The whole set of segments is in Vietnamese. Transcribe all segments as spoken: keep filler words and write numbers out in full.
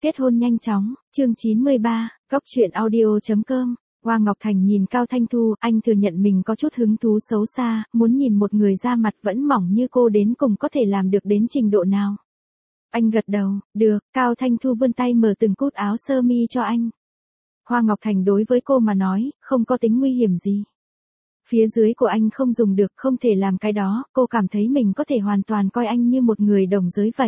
Kết hôn nhanh chóng, chương chín mươi ba, góc truyện audio.com. Hoa Ngọc Thành nhìn Cao Thanh Thu, anh thừa nhận mình có chút hứng thú xấu xa, muốn nhìn một người da mặt vẫn mỏng như cô đến cùng có thể làm được đến trình độ nào. Anh gật đầu, được, Cao Thanh Thu vươn tay mở từng cúc áo sơ mi cho anh. Hoa Ngọc Thành đối với cô mà nói, không có tính nguy hiểm gì. Phía dưới của anh không dùng được, không thể làm cái đó, cô cảm thấy mình có thể hoàn toàn coi anh như một người đồng giới vậy.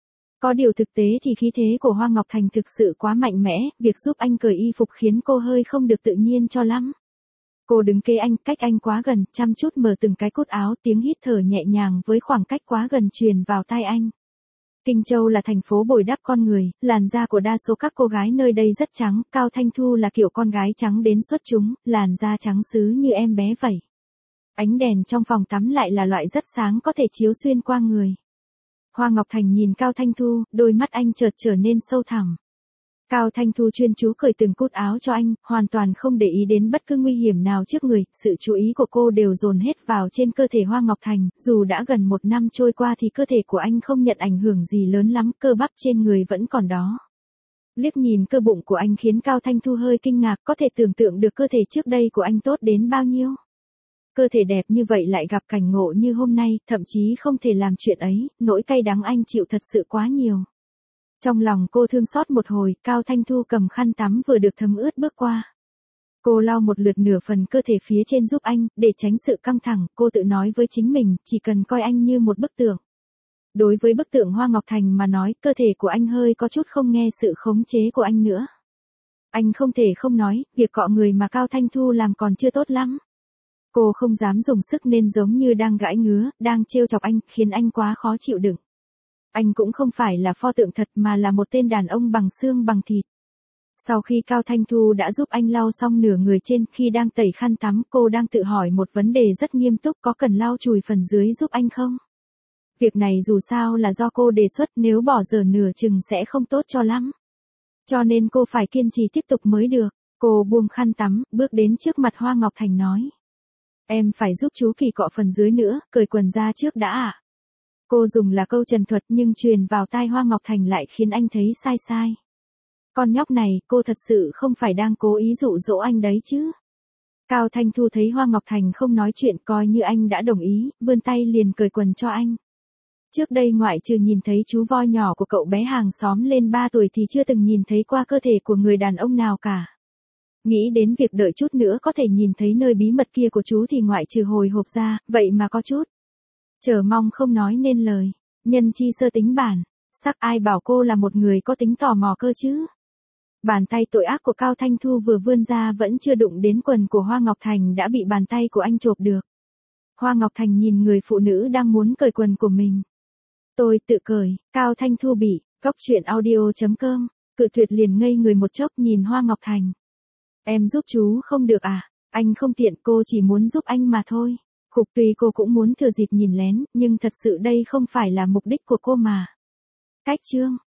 Có điều thực tế thì khí thế của Hoa Ngọc Thành thực sự quá mạnh mẽ, việc giúp anh cởi y phục khiến cô hơi không được tự nhiên cho lắm. Cô đứng kế anh, cách anh quá gần, chăm chút mở từng cái cúc áo, tiếng hít thở nhẹ nhàng với khoảng cách quá gần truyền vào tai anh. Kinh Châu là thành phố bồi đắp con người, làn da của đa số các cô gái nơi đây rất trắng, Cao Thanh Thu là kiểu con gái trắng đến xuất chúng, làn da trắng sứ như em bé vậy. Ánh đèn trong phòng tắm lại là loại rất sáng có thể chiếu xuyên qua người. Hoa Ngọc Thành nhìn Cao Thanh Thu, đôi mắt anh chợt trở nên sâu thẳm. Cao Thanh Thu chuyên chú cởi từng cúc áo cho anh, hoàn toàn không để ý đến bất cứ nguy hiểm nào trước người, sự chú ý của cô đều dồn hết vào trên cơ thể Hoa Ngọc Thành, dù đã gần một năm trôi qua thì cơ thể của anh không nhận ảnh hưởng gì lớn lắm, cơ bắp trên người vẫn còn đó. Liếc nhìn cơ bụng của anh khiến Cao Thanh Thu hơi kinh ngạc, có thể tưởng tượng được cơ thể trước đây của anh tốt đến bao nhiêu. Cơ thể đẹp như vậy lại gặp cảnh ngộ như hôm nay, thậm chí không thể làm chuyện ấy, nỗi cay đắng anh chịu thật sự quá nhiều. Trong lòng cô thương xót một hồi, Cao Thanh Thu cầm khăn tắm vừa được thấm ướt bước qua. Cô lau một lượt nửa phần cơ thể phía trên giúp anh, để tránh sự căng thẳng, cô tự nói với chính mình, chỉ cần coi anh như một bức tượng. Đối với bức tượng Hoa Ngọc Thành mà nói, cơ thể của anh hơi có chút không nghe sự khống chế của anh nữa. Anh không thể không nói, việc cọ người mà Cao Thanh Thu làm còn chưa tốt lắm. Cô không dám dùng sức nên giống như đang gãi ngứa, đang trêu chọc anh, khiến anh quá khó chịu đựng. Anh cũng không phải là pho tượng thật mà là một tên đàn ông bằng xương bằng thịt. Sau khi Cao Thanh Thu đã giúp anh lau xong nửa người trên, khi đang tẩy khăn tắm, cô đang tự hỏi một vấn đề rất nghiêm túc, có cần lau chùi phần dưới giúp anh không? Việc này dù sao là do cô đề xuất, nếu bỏ dở nửa chừng sẽ không tốt cho lắm. Cho nên cô phải kiên trì tiếp tục mới được. Cô buông khăn tắm, bước đến trước mặt Hoa Ngọc Thành nói. Em phải giúp chú Kỳ cọ phần dưới nữa, cởi quần ra trước đã ạ. À? Cô dùng là câu trần thuật nhưng truyền vào tai Hoa Ngọc Thành lại khiến anh thấy sai sai. Con nhóc này, cô thật sự không phải đang cố ý dụ dỗ anh đấy chứ. Cao Thanh Thu thấy Hoa Ngọc Thành không nói chuyện, coi như anh đã đồng ý, vươn tay liền cởi quần cho anh. Trước đây ngoại trừ nhìn thấy chú voi nhỏ của cậu bé hàng xóm lên ba tuổi thì chưa từng nhìn thấy qua cơ thể của người đàn ông nào cả. Nghĩ đến việc đợi chút nữa có thể nhìn thấy nơi bí mật kia của chú thì ngoại trừ hồi hộp ra, vậy mà có chút chờ mong không nói nên lời, nhân chi sơ tính bản, sắc ai bảo cô là một người có tính tò mò cơ chứ. Bàn tay tội ác của Cao Thanh Thu vừa vươn ra vẫn chưa đụng đến quần của Hoa Ngọc Thành đã bị bàn tay của anh chộp được. Hoa Ngọc Thành nhìn người phụ nữ đang muốn cởi quần của mình. Tôi tự cởi, Cao Thanh Thu bị, góc truyện audio.com, cự tuyệt liền ngây người một chốc nhìn Hoa Ngọc Thành. Em giúp chú không được à, anh không tiện, cô chỉ muốn giúp anh mà thôi. Khục tuy cô cũng muốn thừa dịp nhìn lén, nhưng thật sự đây không phải là mục đích của cô mà. Cách chương.